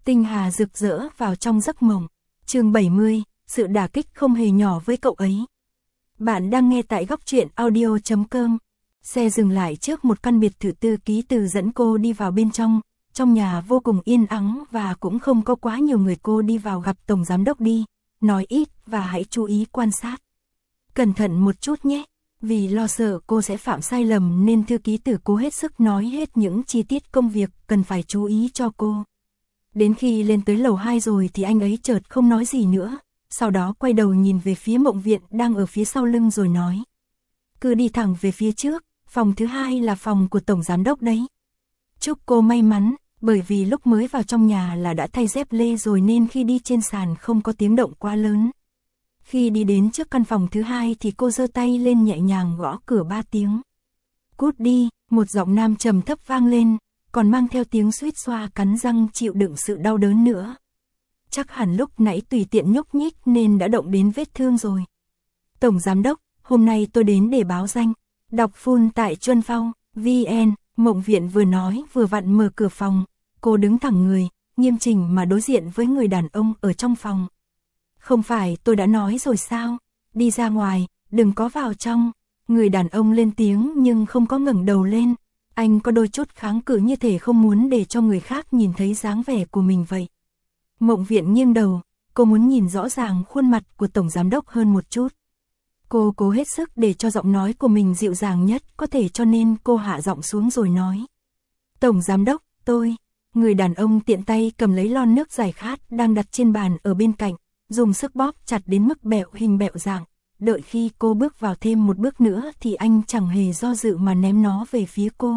Tinh Hà rực rỡ vào trong giấc mộng. Chương 70, sự đả kích không hề nhỏ với cậu ấy. Bạn đang nghe tại góc truyện audio.com. Xe dừng lại trước một căn biệt thự, Thư ký Từ dẫn cô đi vào bên trong. Trong nhà vô cùng yên ắng và cũng không có quá nhiều người. Cô đi vào gặp Tổng Giám Đốc đi, nói ít và hãy chú ý quan sát. Cẩn thận một chút nhé. Vì lo sợ cô sẽ phạm sai lầm nên Thư ký Từ cố hết sức nói hết những chi tiết công việc cần phải chú ý cho cô. Đến khi lên tới lầu 2 rồi thì anh ấy chợt không nói gì nữa, sau đó quay đầu nhìn về phía Mộng Viện đang ở phía sau lưng rồi nói. Cứ đi thẳng về phía trước, phòng thứ 2 là phòng của Tổng Giám Đốc đấy. Chúc cô may mắn, bởi vì lúc mới vào trong nhà là đã thay dép lê rồi nên khi đi trên sàn không có tiếng động quá lớn. Khi đi đến trước căn phòng thứ 2 thì cô giơ tay lên nhẹ nhàng gõ cửa 3 tiếng. Cút đi, một giọng nam trầm thấp vang lên, còn mang theo tiếng suýt xoa cắn răng chịu đựng sự đau đớn nữa. Chắc hẳn lúc nãy tùy tiện nhúc nhích nên đã động đến vết thương rồi. Tổng Giám Đốc, hôm nay tôi đến để báo danh. Đọc full tại Chuân Phong, VN. Mộng Viện vừa nói vừa vặn mở cửa phòng. Cô đứng thẳng người, nghiêm chỉnh mà đối diện với người đàn ông ở trong phòng. Không phải tôi đã nói rồi sao? Đi ra ngoài, đừng có vào trong. Người đàn ông lên tiếng nhưng không có ngẩng đầu lên. Anh có đôi chút kháng cự như thể không muốn để cho người khác nhìn thấy dáng vẻ của mình vậy. Mộng Viện nghiêng đầu, cô muốn nhìn rõ ràng khuôn mặt của Tổng Giám Đốc hơn một chút. Cô cố hết sức để cho giọng nói của mình dịu dàng nhất có thể cho nên cô hạ giọng xuống rồi nói. Tổng Giám Đốc, tôi. Người đàn ông tiện tay cầm lấy lon nước giải khát đang đặt trên bàn ở bên cạnh, dùng sức bóp chặt đến mức bẹo hình bẹo dạng. Đợi khi cô bước vào thêm một bước nữa thì anh chẳng hề do dự mà ném nó về phía cô.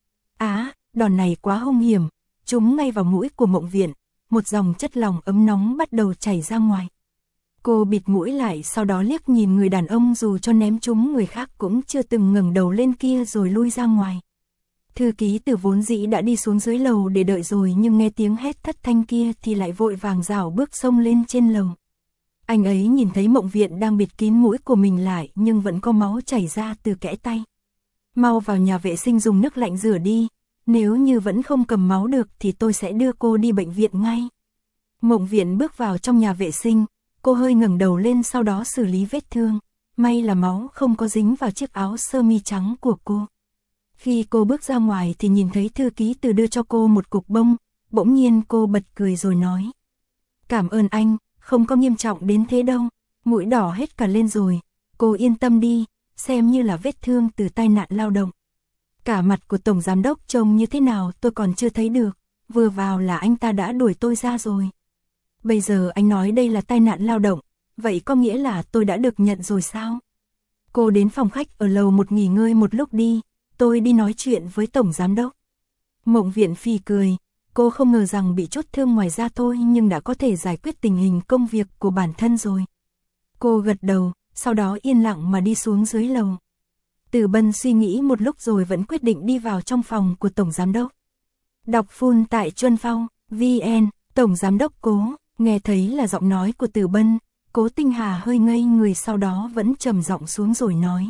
Đòn này quá hung hiểm, trúng ngay vào mũi của Mộng Viện, một dòng chất lỏng ấm nóng bắt đầu chảy ra ngoài. Cô bịt mũi lại, sau đó liếc nhìn người đàn ông dù cho ném trúng người khác cũng chưa từng ngẩng đầu lên kia rồi lui ra ngoài. Thư ký Từ vốn dĩ đã đi xuống dưới lầu để đợi rồi nhưng nghe tiếng hét thất thanh kia thì lại vội vàng rảo bước xông lên trên lầu. Anh ấy nhìn thấy Mộng Viện đang bịt kín mũi của mình lại nhưng vẫn có máu chảy ra từ kẽ tay. Mau vào nhà vệ sinh dùng nước lạnh rửa đi, nếu như vẫn không cầm máu được thì tôi sẽ đưa cô đi bệnh viện ngay. Mộng Viện bước vào trong nhà vệ sinh, cô hơi ngẩng đầu lên sau đó xử lý vết thương, may là máu không có dính vào chiếc áo sơ mi trắng của cô. Khi cô bước ra ngoài thì nhìn thấy Thư ký Từ đưa cho cô một cục bông, bỗng nhiên cô bật cười rồi nói. Cảm ơn anh, không có nghiêm trọng đến thế đâu, mũi đỏ hết cả lên rồi, cô yên tâm đi, xem như là vết thương từ tai nạn lao động. Cả mặt của Tổng Giám Đốc trông như thế nào tôi còn chưa thấy được, vừa vào là anh ta đã đuổi tôi ra rồi. Bây giờ anh nói đây là tai nạn lao động, vậy có nghĩa là tôi đã được nhận rồi sao? Cô đến phòng khách ở lầu 1 nghỉ ngơi một lúc đi, tôi đi nói chuyện với Tổng Giám Đốc. Mộng Viện phì cười, cô không ngờ rằng bị chút thương ngoài da thôi nhưng đã có thể giải quyết tình hình công việc của bản thân rồi. Cô gật đầu, sau đó yên lặng mà đi xuống dưới lầu. Từ Bân suy nghĩ một lúc rồi vẫn quyết định đi vào trong phòng của Tổng Giám Đốc. Đọc full tại Chuân Phong, VN. Tổng Giám Đốc Cố. Nghe thấy là giọng nói của Từ Bân, Cố Tinh Hà hơi ngây người sau đó vẫn trầm giọng xuống rồi nói.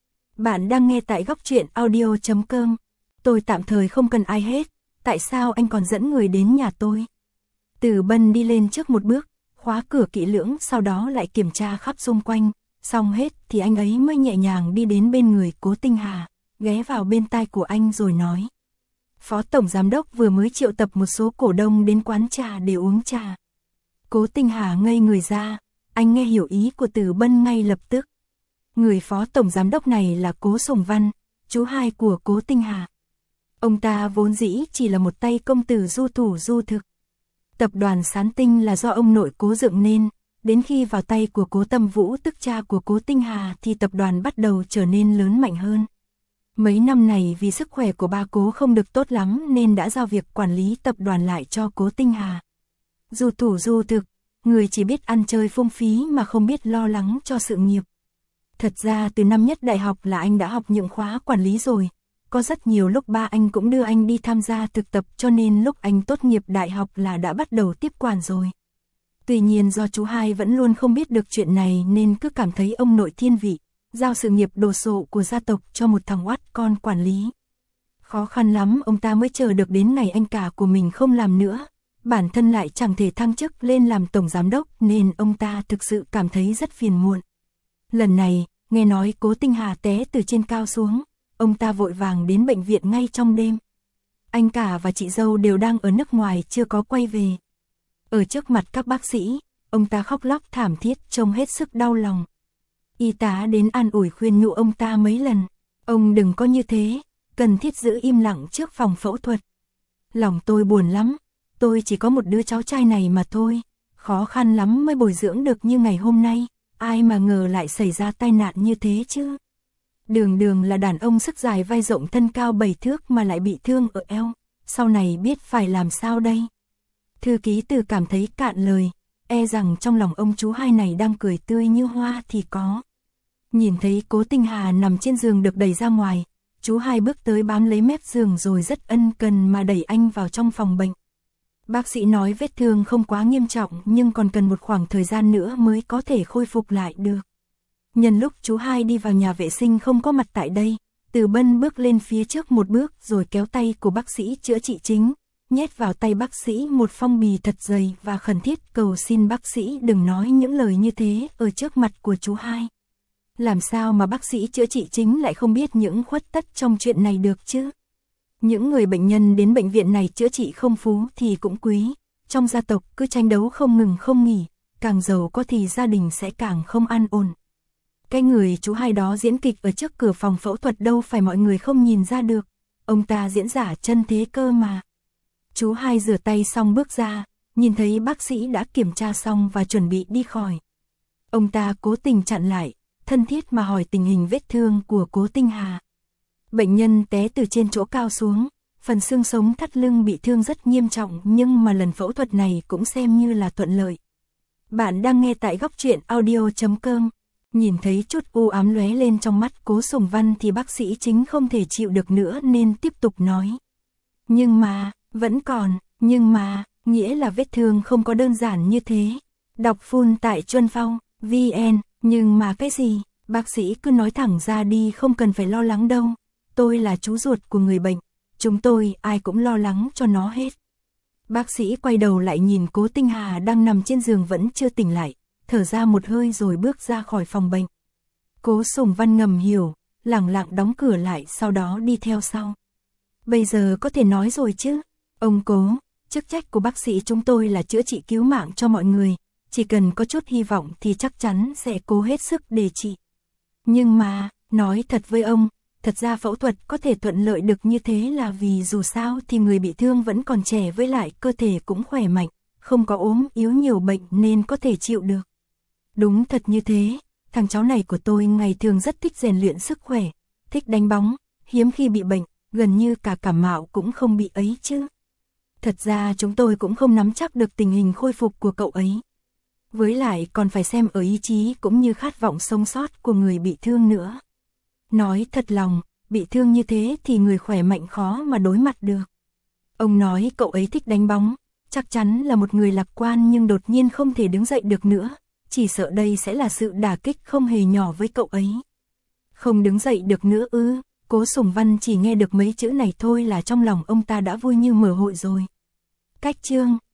Bạn đang nghe tại góc truyện audio.com. Tôi tạm thời không cần ai hết, tại sao anh còn dẫn người đến nhà tôi? Từ Bân đi lên trước một bước, khóa cửa kỹ lưỡng sau đó lại kiểm tra khắp xung quanh, xong hết thì anh ấy mới nhẹ nhàng đi đến bên người Cố Tinh Hà, ghé vào bên tai của anh rồi nói. Phó Tổng Giám Đốc vừa mới triệu tập một số cổ đông đến quán trà để uống trà. Cố Tinh Hà ngây người ra, anh nghe hiểu ý của Từ Bân ngay lập tức. Người Phó Tổng Giám Đốc này là Cố Sùng Văn, chú hai của Cố Tinh Hà. Ông ta vốn dĩ chỉ là một tay công tử du thủ du thực. Tập đoàn Sán Tinh là do ông nội Cố dựng nên, đến khi vào tay của Cố Tâm Vũ tức cha của Cố Tinh Hà thì tập đoàn bắt đầu trở nên lớn mạnh hơn. Mấy năm này vì sức khỏe của ba Cố không được tốt lắm nên đã giao việc quản lý tập đoàn lại cho Cố Tinh Hà. Du thủ du thực, người chỉ biết ăn chơi phung phí mà không biết lo lắng cho sự nghiệp. Thật ra từ năm nhất đại học là anh đã học những khóa quản lý rồi. Có rất nhiều lúc ba anh cũng đưa anh đi tham gia thực tập cho nên lúc anh tốt nghiệp đại học là đã bắt đầu tiếp quản rồi. Tuy nhiên do chú hai vẫn luôn không biết được chuyện này nên cứ cảm thấy ông nội thiên vị, giao sự nghiệp đồ sộ của gia tộc cho một thằng oắt con quản lý. Khó khăn lắm ông ta mới chờ được đến ngày anh cả của mình không làm nữa. bản thân lại chẳng thể thăng chức lên làm tổng giám đốc nên ông ta thực sự cảm thấy rất phiền muộn. Lần này, nghe nói Cố Tinh Hà té từ trên cao xuống, ông ta vội vàng đến bệnh viện ngay trong đêm. Anh cả và chị dâu đều đang ở nước ngoài chưa có quay về. Ở trước mặt các bác sĩ, ông ta khóc lóc thảm thiết trông hết sức đau lòng. Y tá đến an ủi khuyên nhủ ông ta mấy lần. Ông đừng có như thế, cần thiết giữ im lặng trước phòng phẫu thuật. Lòng tôi buồn lắm, tôi chỉ có một đứa cháu trai này mà thôi. Khó khăn lắm mới bồi dưỡng được như ngày hôm nay, ai mà ngờ lại xảy ra tai nạn như thế chứ. Đường là đàn ông sức dài vai rộng thân cao 7 thước mà lại bị thương ở eo, sau này biết phải làm sao đây. Thư ký Từ cảm thấy cạn lời, e rằng trong lòng ông chú hai này đang cười tươi như hoa thì có. Nhìn thấy Cố Tinh Hà nằm trên giường được đẩy ra ngoài, chú hai bước tới bám lấy mép giường rồi rất ân cần mà đẩy anh vào trong phòng bệnh. Bác sĩ nói vết thương không quá nghiêm trọng nhưng còn cần một khoảng thời gian nữa mới có thể khôi phục lại được. Nhân lúc chú hai đi vào nhà vệ sinh không có mặt tại đây, Từ Bân bước lên phía trước một bước rồi kéo tay của bác sĩ chữa trị chính, nhét vào tay bác sĩ một phong bì thật dày và khẩn thiết cầu xin bác sĩ đừng nói những lời như thế ở trước mặt của chú hai. Làm sao mà bác sĩ chữa trị chính lại không biết những khuất tất trong chuyện này được chứ? Những người bệnh nhân đến bệnh viện này chữa trị không phú thì cũng quý, trong gia tộc cứ tranh đấu không ngừng không nghỉ, càng giàu có thì gia đình sẽ càng không an ổn. Cái người chú hai đó diễn kịch ở trước cửa phòng phẫu thuật đâu phải mọi người không nhìn ra được, ông ta diễn giả chân thế cơ mà. Chú hai rửa tay xong bước ra, nhìn thấy bác sĩ đã kiểm tra xong và chuẩn bị đi khỏi. Ông ta cố tình chặn lại, thân thiết mà hỏi tình hình vết thương của Cố Tinh Hà. Bệnh nhân té từ trên chỗ cao xuống, phần xương sống thắt lưng bị thương rất nghiêm trọng nhưng mà lần phẫu thuật này cũng xem như là thuận lợi. Bạn đang nghe tại Góc Truyện Audio.com. Nhìn thấy chút u ám lóe lên trong mắt Cố Sùng Văn thì bác sĩ chính không thể chịu được nữa nên tiếp tục nói. Nhưng mà, vẫn còn, nhưng mà, nghĩa là vết thương không có đơn giản như thế. Đọc full tại Chuân Phong, VN, nhưng mà cái gì, bác sĩ cứ nói thẳng ra đi không cần phải lo lắng đâu. Tôi là chú ruột của người bệnh, chúng tôi ai cũng lo lắng cho nó hết. Bác sĩ quay đầu lại nhìn Cố Tinh Hà đang nằm trên giường vẫn chưa tỉnh lại, thở ra một hơi rồi bước ra khỏi phòng bệnh. Cố Sùng Văn ngầm hiểu, lẳng lặng đóng cửa lại sau đó đi theo sau. Bây giờ có thể nói rồi chứ, ông Cố, chức trách của bác sĩ chúng tôi là chữa trị cứu mạng cho mọi người, chỉ cần có chút hy vọng thì chắc chắn sẽ cố hết sức để trị. Nhưng mà, nói thật với ông, thật ra phẫu thuật có thể thuận lợi được như thế là vì dù sao thì người bị thương vẫn còn trẻ với lại cơ thể cũng khỏe mạnh, không có ốm yếu nhiều bệnh nên có thể chịu được. Đúng thật như thế, thằng cháu này của tôi ngày thường rất thích rèn luyện sức khỏe, thích đánh bóng, hiếm khi bị bệnh, gần như cả cảm mạo cũng không bị ấy chứ. Thật ra chúng tôi cũng không nắm chắc được tình hình khôi phục của cậu ấy. Với lại còn phải xem ở ý chí cũng như khát vọng sống sót của người bị thương nữa. Nói thật lòng, bị thương như thế thì người khỏe mạnh khó mà đối mặt được. Ông nói cậu ấy thích đánh bóng, chắc chắn là một người lạc quan nhưng đột nhiên không thể đứng dậy được nữa, chỉ sợ đây sẽ là sự đả kích không hề nhỏ với cậu ấy. Không đứng dậy được nữa ư? Cố Sùng Văn chỉ nghe được mấy chữ này thôi là trong lòng ông ta đã vui như mở hội rồi. Cách chương